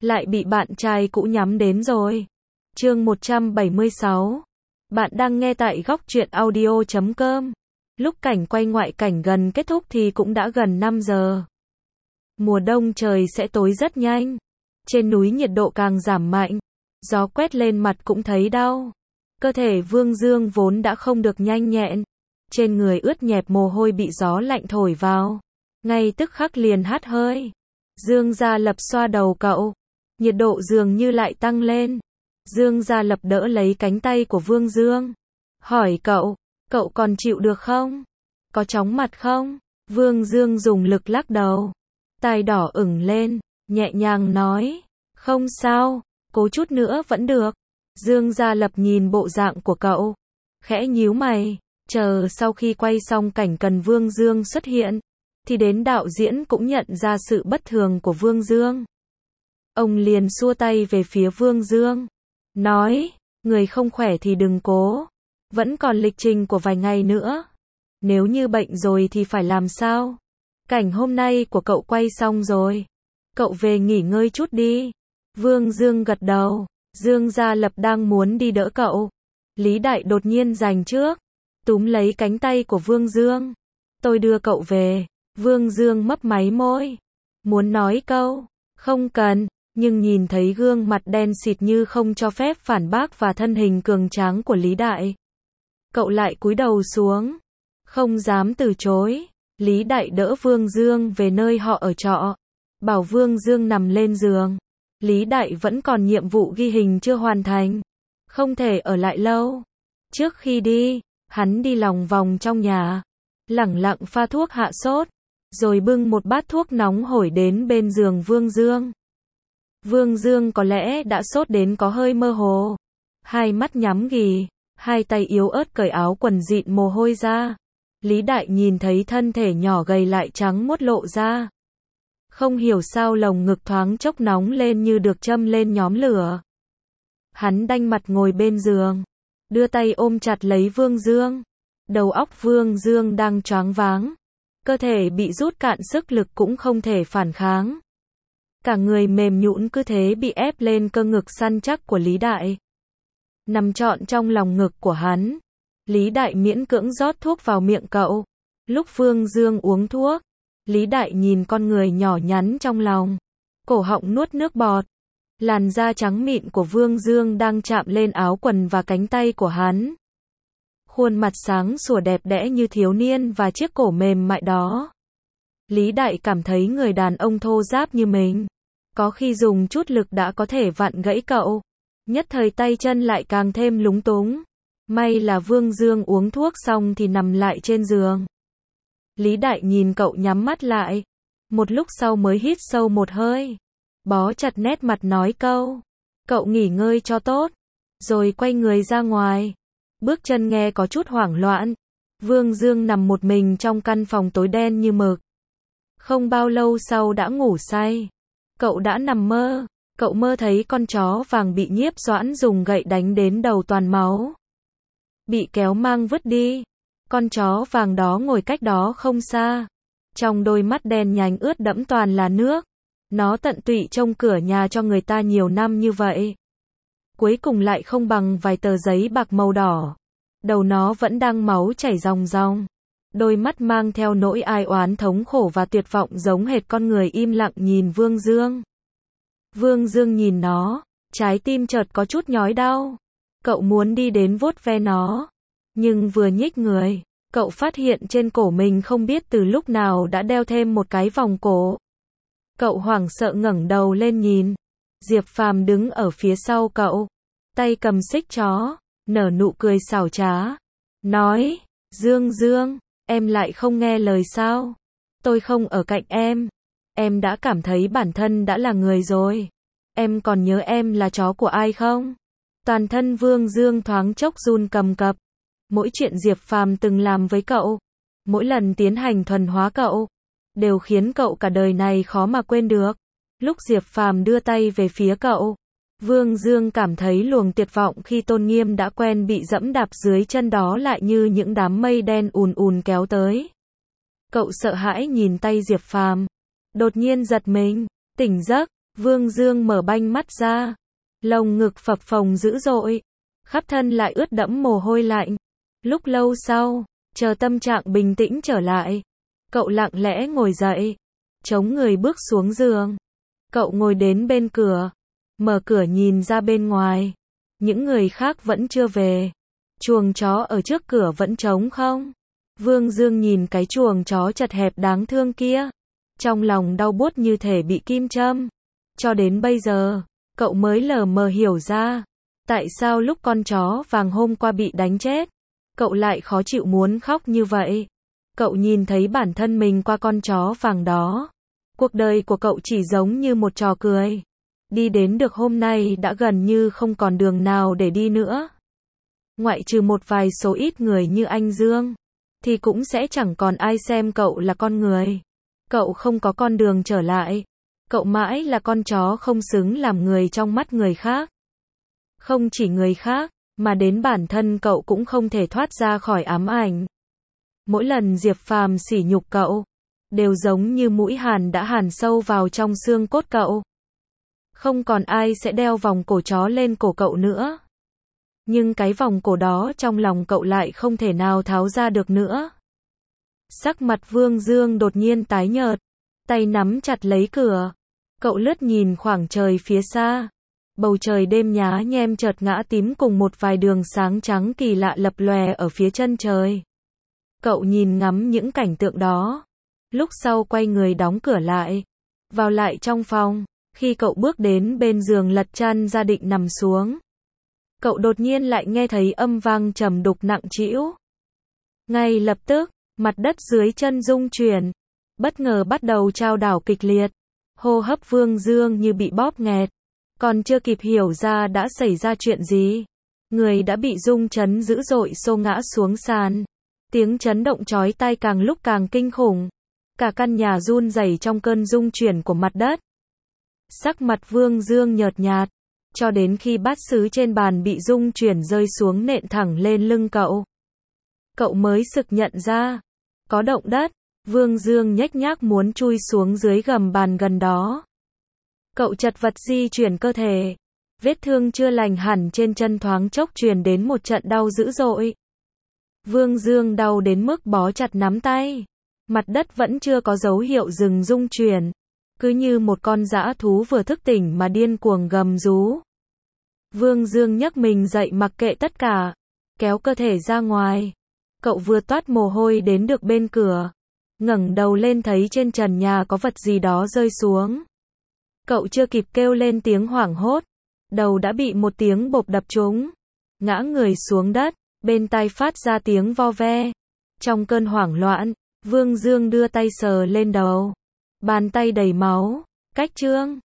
lại bị bạn trai cũ nhắm đến rồi. Chương 176. Bạn đang nghe tại góc truyện audio.com. Lúc cảnh quay ngoại cảnh gần kết thúc thì cũng đã gần 5 giờ. Mùa đông trời sẽ tối rất nhanh. Trên núi nhiệt độ càng giảm mạnh. Gió quét lên mặt cũng thấy đau. Cơ thể Vương Dương vốn đã không được nhanh nhẹn. Trên người ướt nhẹp mồ hôi bị gió lạnh thổi vào. Ngay tức khắc liền hắt hơi. Dương Gia Lập xoa đầu cậu. Nhiệt độ dường như lại tăng lên. Dương Gia Lập đỡ lấy cánh tay của Vương Dương. Hỏi cậu còn chịu được không? Có chóng mặt không? Vương Dương dùng lực lắc đầu. Tai đỏ ửng lên, nhẹ nhàng nói. Không sao, cố chút nữa vẫn được. Dương Gia Lập nhìn bộ dạng của cậu. Khẽ nhíu mày, chờ sau khi quay xong cảnh cần Vương Dương xuất hiện. Thì đến đạo diễn cũng nhận ra sự bất thường của Vương Dương. Ông liền xua tay về phía Vương Dương. Nói, người không khỏe thì đừng cố. Vẫn còn lịch trình của vài ngày nữa. Nếu như bệnh rồi thì phải làm sao? Cảnh hôm nay của cậu quay xong rồi. Cậu về nghỉ ngơi chút đi. Vương Dương gật đầu. Dương Gia Lập đang muốn đi đỡ cậu. Lý Đại đột nhiên giành trước. Túm lấy cánh tay của Vương Dương. Tôi đưa cậu về. Vương Dương mấp máy môi. Muốn nói câu. Không cần. Nhưng nhìn thấy gương mặt đen xịt như không cho phép phản bác và thân hình cường tráng của Lý Đại. Cậu lại cúi đầu xuống. Không dám từ chối. Lý Đại đỡ Vương Dương về nơi họ ở trọ. Bảo Vương Dương nằm lên giường. Lý Đại vẫn còn nhiệm vụ ghi hình chưa hoàn thành. Không thể ở lại lâu. Trước khi đi, hắn đi lòng vòng trong nhà. Lẳng lặng pha thuốc hạ sốt. Rồi bưng một bát thuốc nóng hổi đến bên giường Vương Dương. Vương Dương có lẽ đã sốt đến có hơi mơ hồ. Hai mắt nhắm nghì. Hai tay yếu ớt cởi áo quần dịn mồ hôi ra. Lý Đại nhìn thấy thân thể nhỏ gầy lại trắng muốt lộ ra. Không hiểu sao lồng ngực thoáng chốc nóng lên như được châm lên nhóm lửa. Hắn đanh mặt ngồi bên giường. Đưa tay ôm chặt lấy Vương Dương. Đầu óc Vương Dương đang choáng váng. Cơ thể bị rút cạn sức lực cũng không thể phản kháng. Cả người mềm nhũn cứ thế bị ép lên cơ ngực săn chắc của Lý Đại. Nằm trọn trong lòng ngực của hắn. Lý Đại miễn cưỡng rót thuốc vào miệng cậu. Lúc Vương Dương uống thuốc, Lý Đại nhìn con người nhỏ nhắn trong lòng. Cổ họng nuốt nước bọt. Làn da trắng mịn của Vương Dương đang chạm lên áo quần và cánh tay của hắn. Khuôn mặt sáng sủa đẹp đẽ như thiếu niên và chiếc cổ mềm mại đó. Lý Đại cảm thấy người đàn ông thô ráp như mình. Có khi dùng chút lực đã có thể vặn gãy cậu. Nhất thời tay chân lại càng thêm lúng túng. May là Vương Dương uống thuốc xong thì nằm lại trên giường. Lý Đại nhìn cậu nhắm mắt lại. Một lúc sau mới hít sâu một hơi. Bó chặt nét mặt nói câu. Cậu nghỉ ngơi cho tốt. Rồi quay người ra ngoài. Bước chân nghe có chút hoảng loạn. Vương Dương nằm một mình trong căn phòng tối đen như mực. Không bao lâu sau đã ngủ say. Cậu đã nằm mơ. Cậu mơ thấy con chó vàng bị Nhiếp Doãn dùng gậy đánh đến đầu toàn máu. Bị kéo mang vứt đi. Con chó vàng đó ngồi cách đó không xa. Trong đôi mắt đen nhánh ướt đẫm toàn là nước. Nó tận tụy trông cửa nhà cho người ta nhiều năm như vậy. Cuối cùng lại không bằng vài tờ giấy bạc màu đỏ. Đầu nó vẫn đang máu chảy ròng ròng. Đôi mắt mang theo nỗi ai oán thống khổ và tuyệt vọng giống hệt con người im lặng nhìn Vương Dương. Vương Dương nhìn nó, trái tim chợt có chút nhói đau. Cậu muốn đi đến vuốt ve nó. Nhưng vừa nhích người, cậu phát hiện trên cổ mình không biết từ lúc nào đã đeo thêm một cái vòng cổ. Cậu hoảng sợ ngẩng đầu lên nhìn. Diệp Phàm đứng ở phía sau cậu. Tay cầm xích chó, nở nụ cười xảo trá. Nói, Dương Dương, em lại không nghe lời sao? Tôi không ở cạnh em. Em đã cảm thấy bản thân đã là người rồi. Em còn nhớ em là chó của ai không? Toàn thân Vương Dương thoáng chốc run cầm cập. Mỗi chuyện Diệp Phàm từng làm với cậu, mỗi lần tiến hành thuần hóa cậu, đều khiến cậu cả đời này khó mà quên được. Lúc Diệp Phàm đưa tay về phía cậu, Vương Dương cảm thấy luồng tuyệt vọng khi tôn nghiêm đã quen bị dẫm đạp dưới chân đó lại như những đám mây đen ùn ùn kéo tới. Cậu sợ hãi nhìn tay Diệp Phàm, đột nhiên giật mình, tỉnh giấc, Vương Dương mở banh mắt ra, lồng ngực phập phồng dữ dội, khắp thân lại ướt đẫm mồ hôi lạnh. Lúc lâu sau, chờ tâm trạng bình tĩnh trở lại, cậu lặng lẽ ngồi dậy, chống người bước xuống giường. Cậu ngồi đến bên cửa, mở cửa nhìn ra bên ngoài. Những người khác vẫn chưa về. Chuồng chó ở trước cửa vẫn trống không. Vương Dương nhìn cái chuồng chó chật hẹp đáng thương kia, trong lòng đau buốt như thể bị kim châm. Cho đến bây giờ, cậu mới lờ mờ hiểu ra, tại sao lúc con chó vàng hôm qua bị đánh chết, cậu lại khó chịu muốn khóc như vậy. Cậu nhìn thấy bản thân mình qua con chó vàng đó. Cuộc đời của cậu chỉ giống như một trò cười. Đi đến được hôm nay đã gần như không còn đường nào để đi nữa. Ngoại trừ một vài số ít người như anh Dương, thì cũng sẽ chẳng còn ai xem cậu là con người. Cậu không có con đường trở lại. Cậu mãi là con chó không xứng làm người trong mắt người khác. Không chỉ người khác, mà đến bản thân cậu cũng không thể thoát ra khỏi ám ảnh. Mỗi lần Diệp Phàm sỉ nhục cậu, đều giống như mũi hàn đã hàn sâu vào trong xương cốt cậu. Không còn ai sẽ đeo vòng cổ chó lên cổ cậu nữa. Nhưng cái vòng cổ đó trong lòng cậu lại không thể nào tháo ra được nữa. Sắc mặt Vương Dương đột nhiên tái nhợt, tay nắm chặt lấy cửa. Cậu lướt nhìn khoảng trời phía xa. Bầu trời đêm nhá nhem chợt ngã tím cùng một vài đường sáng trắng kỳ lạ lập lòe ở phía chân trời. Cậu nhìn ngắm những cảnh tượng đó. Lúc sau quay người đóng cửa lại, vào lại trong phòng. Khi cậu bước đến bên giường lật chăn ra định nằm xuống, cậu đột nhiên lại nghe thấy âm vang trầm đục nặng trĩu. Ngay lập tức, mặt đất dưới chân rung chuyển, bất ngờ bắt đầu chao đảo kịch liệt. Hô hấp Vương Dương như bị bóp nghẹt, còn chưa kịp hiểu ra đã xảy ra chuyện gì, người đã bị rung chấn dữ dội xô ngã xuống sàn. Tiếng chấn động chói tai càng lúc càng kinh khủng. Cả căn nhà run rẩy trong cơn rung chuyển của mặt đất. Sắc mặt Vương Dương nhợt nhạt, cho đến khi bát sứ trên bàn bị rung chuyển rơi xuống nện thẳng lên lưng cậu. Cậu mới sực nhận ra, có động đất. Vương Dương nhếch nhác muốn chui xuống dưới gầm bàn gần đó. Cậu chật vật di chuyển cơ thể. Vết thương chưa lành hẳn trên chân thoáng chốc truyền đến một trận đau dữ dội. Vương Dương đau đến mức bó chặt nắm tay. Mặt đất vẫn chưa có dấu hiệu dừng rung chuyển. Cứ như một con dã thú vừa thức tỉnh mà điên cuồng gầm rú. Vương Dương nhấc mình dậy mặc kệ tất cả, kéo cơ thể ra ngoài. Cậu vừa toát mồ hôi đến được bên cửa, ngẩng đầu lên thấy trên trần nhà có vật gì đó rơi xuống. Cậu chưa kịp kêu lên tiếng hoảng hốt, đầu đã bị một tiếng bộp đập trúng, ngã người xuống đất, bên tai phát ra tiếng vo ve. Trong cơn hoảng loạn, Vương Dương đưa tay sờ lên đầu, bàn tay đầy máu. Cách Trương